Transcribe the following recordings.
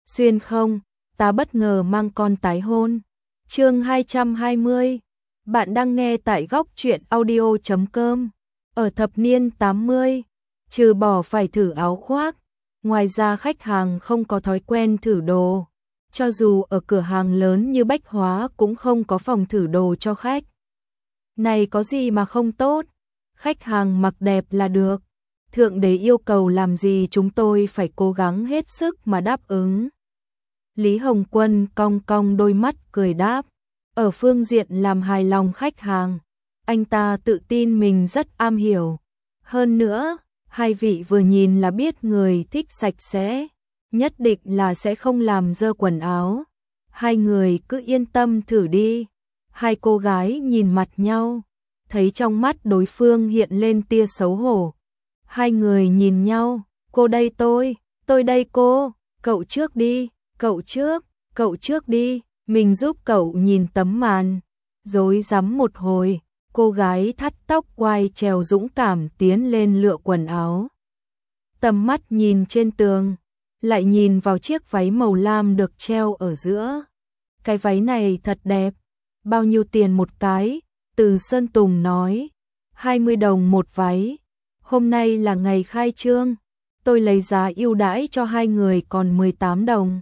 xuyên không, ta bất ngờ mang con tái hôn. Chương 220. Bạn đang nghe tại góc truyện audio.com. Ở thập niên 80, trừ bỏ phải thử áo khoác, ngoài ra khách hàng không có thói quen thử đồ. Cho dù ở cửa hàng lớn như Bách Hóa cũng không có phòng thử đồ cho khách. Này có gì mà không tốt, khách hàng mặc đẹp là được. Thượng đế yêu cầu làm gì chúng tôi phải cố gắng hết sức mà đáp ứng. Lý Hồng Quân cong cong đôi mắt cười đáp. Ở phương diện làm hài lòng khách hàng, anh ta tự tin mình rất am hiểu. Hơn nữa, hai vị vừa nhìn là biết người thích sạch sẽ, nhất định là sẽ không làm dơ quần áo. Hai người cứ yên tâm thử đi. Hai cô gái nhìn mặt nhau, thấy trong mắt đối phương hiện lên tia xấu hổ. Hai người nhìn nhau, cô đây tôi đây cô, cậu trước đi, cậu trước đi, mình giúp cậu nhìn tấm màn. Rối rắm một hồi, cô gái thắt tóc quai trèo dũng cảm tiến lên lựa quần áo. Tầm mắt nhìn trên tường, lại nhìn vào chiếc váy màu lam được treo ở giữa. Cái váy này thật đẹp, bao nhiêu tiền một cái? Từ Sơn Tùng nói, 20 đồng một váy. Hôm nay là ngày khai trương, tôi lấy giá ưu đãi cho hai người còn 18 đồng.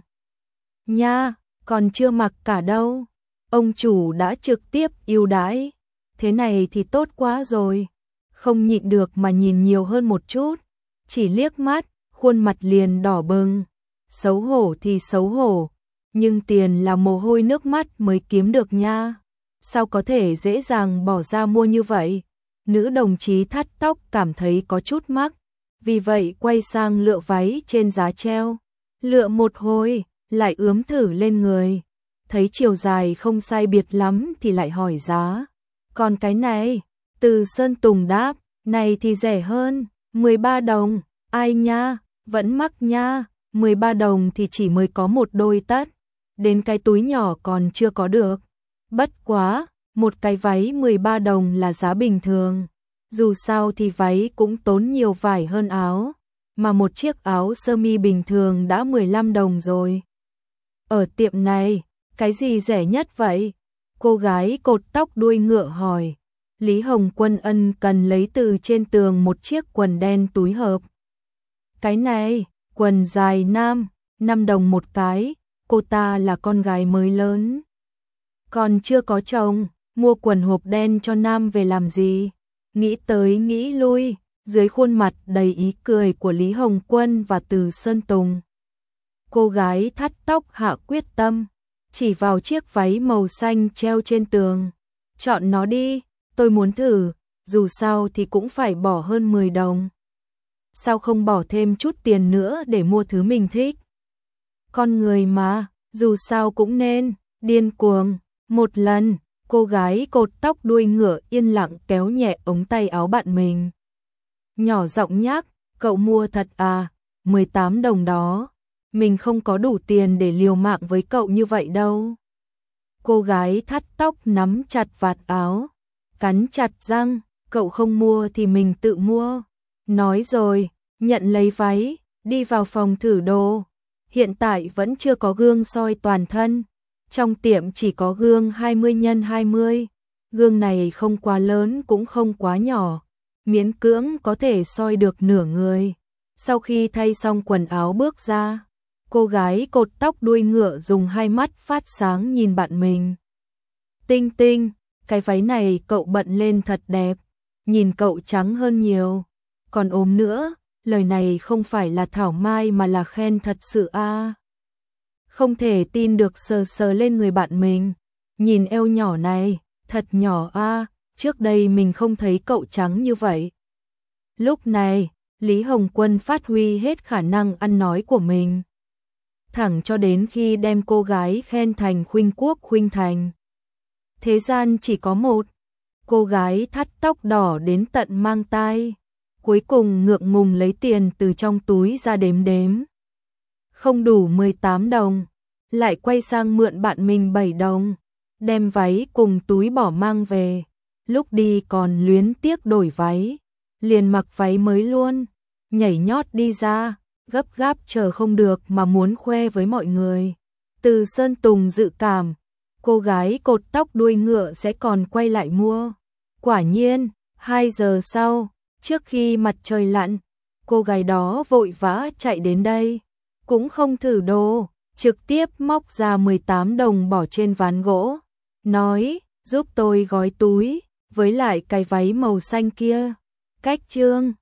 Nha, còn chưa mặc cả đâu. Ông chủ đã trực tiếp ưu đãi. Thế này thì tốt quá rồi. Không nhịn được mà nhìn nhiều hơn một chút. Chỉ liếc mắt, khuôn mặt liền đỏ bừng. Xấu hổ thì xấu hổ, nhưng tiền là mồ hôi nước mắt mới kiếm được nha. Sao có thể dễ dàng bỏ ra mua như vậy? Nữ đồng chí thắt tóc cảm thấy có chút mắc, vì vậy quay sang lựa váy trên giá treo. Lựa một hồi, lại ướm thử lên người. Thấy chiều dài không sai biệt lắm thì lại hỏi giá. Còn cái này, Từ Sơn Tùng đáp, này thì rẻ hơn, 13 đồng. Ai nha, vẫn mắc nha, 13 đồng thì chỉ mới có một đôi tất. Đến cái túi nhỏ còn chưa có được. Bất quá, một cái váy 13 đồng là giá bình thường. Dù sao thì váy cũng tốn nhiều vải hơn áo, mà một chiếc áo sơ mi bình thường đã 15 đồng rồi. Ở tiệm này, cái gì rẻ nhất vậy? Cô gái cột tóc đuôi ngựa hỏi. Lý Hồng Quân ân cần lấy từ trên tường một chiếc quần đen túi hợp. Cái này, quần dài nam, 5 đồng một cái, cô ta là con gái mới lớn. Còn chưa có chồng, mua quần hộp đen cho nam về làm gì? Nghĩ tới nghĩ lui, dưới khuôn mặt đầy ý cười của Lý Hồng Quân và Từ Sơn Tùng. Cô gái thắt tóc hạ quyết tâm, chỉ vào chiếc váy màu xanh treo trên tường. Chọn nó đi, tôi muốn thử, dù sao thì cũng phải bỏ hơn 10 đồng. Sao không bỏ thêm chút tiền nữa để mua thứ mình thích? Con người mà, dù sao cũng nên, điên cuồng. Một lần, cô gái cột tóc đuôi ngựa yên lặng kéo nhẹ ống tay áo bạn mình. Nhỏ giọng nhắc, cậu mua thật à, 18 đồng đó. Mình không có đủ tiền để liều mạng với cậu như vậy đâu. Cô gái thắt tóc nắm chặt vạt áo, cắn chặt răng, cậu không mua thì mình tự mua. Nói rồi, nhận lấy váy, đi vào phòng thử đồ. Hiện tại vẫn chưa có gương soi toàn thân. Trong tiệm chỉ có gương 20x20. Gương này không quá lớn cũng không quá nhỏ, miễn cưỡng có thể soi được nửa người. Sau khi thay xong quần áo bước ra, cô gái cột tóc đuôi ngựa dùng hai mắt phát sáng nhìn bạn mình. Tinh Tinh, cái váy này cậu bận lên thật đẹp, nhìn cậu trắng hơn nhiều. Còn ốm nữa, lời này không phải là thảo mai mà là khen thật sự à. Không thể tin được sờ sờ lên người bạn mình. Nhìn eo nhỏ này, thật nhỏ à, trước đây mình không thấy cậu trắng như vậy. Lúc này, Lý Hồng Quân phát huy hết khả năng ăn nói của mình. Thẳng cho đến khi đem cô gái khen thành khuynh quốc khuynh thành. Thế gian chỉ có một, cô gái thắt tóc đỏ đến tận mang tai. Cuối cùng ngượng ngùng lấy tiền từ trong túi ra đếm đếm. Không đủ 18 đồng, lại quay sang mượn bạn mình 7 đồng, đem váy cùng túi bỏ mang về. Lúc đi còn luyến tiếc đổi váy, liền mặc váy mới luôn, nhảy nhót đi ra, gấp gáp chờ không được mà muốn khoe với mọi người. Từ Sơn Tùng dự cảm, cô gái cột tóc đuôi ngựa sẽ còn quay lại mua. Quả nhiên, 2 giờ sau, trước khi mặt trời lặn, cô gái đó vội vã chạy đến đây, cũng không thử đồ, trực tiếp móc ra 18 đồng bỏ trên ván gỗ, nói, giúp tôi gói túi, với lại cái váy màu xanh kia. Cách Trương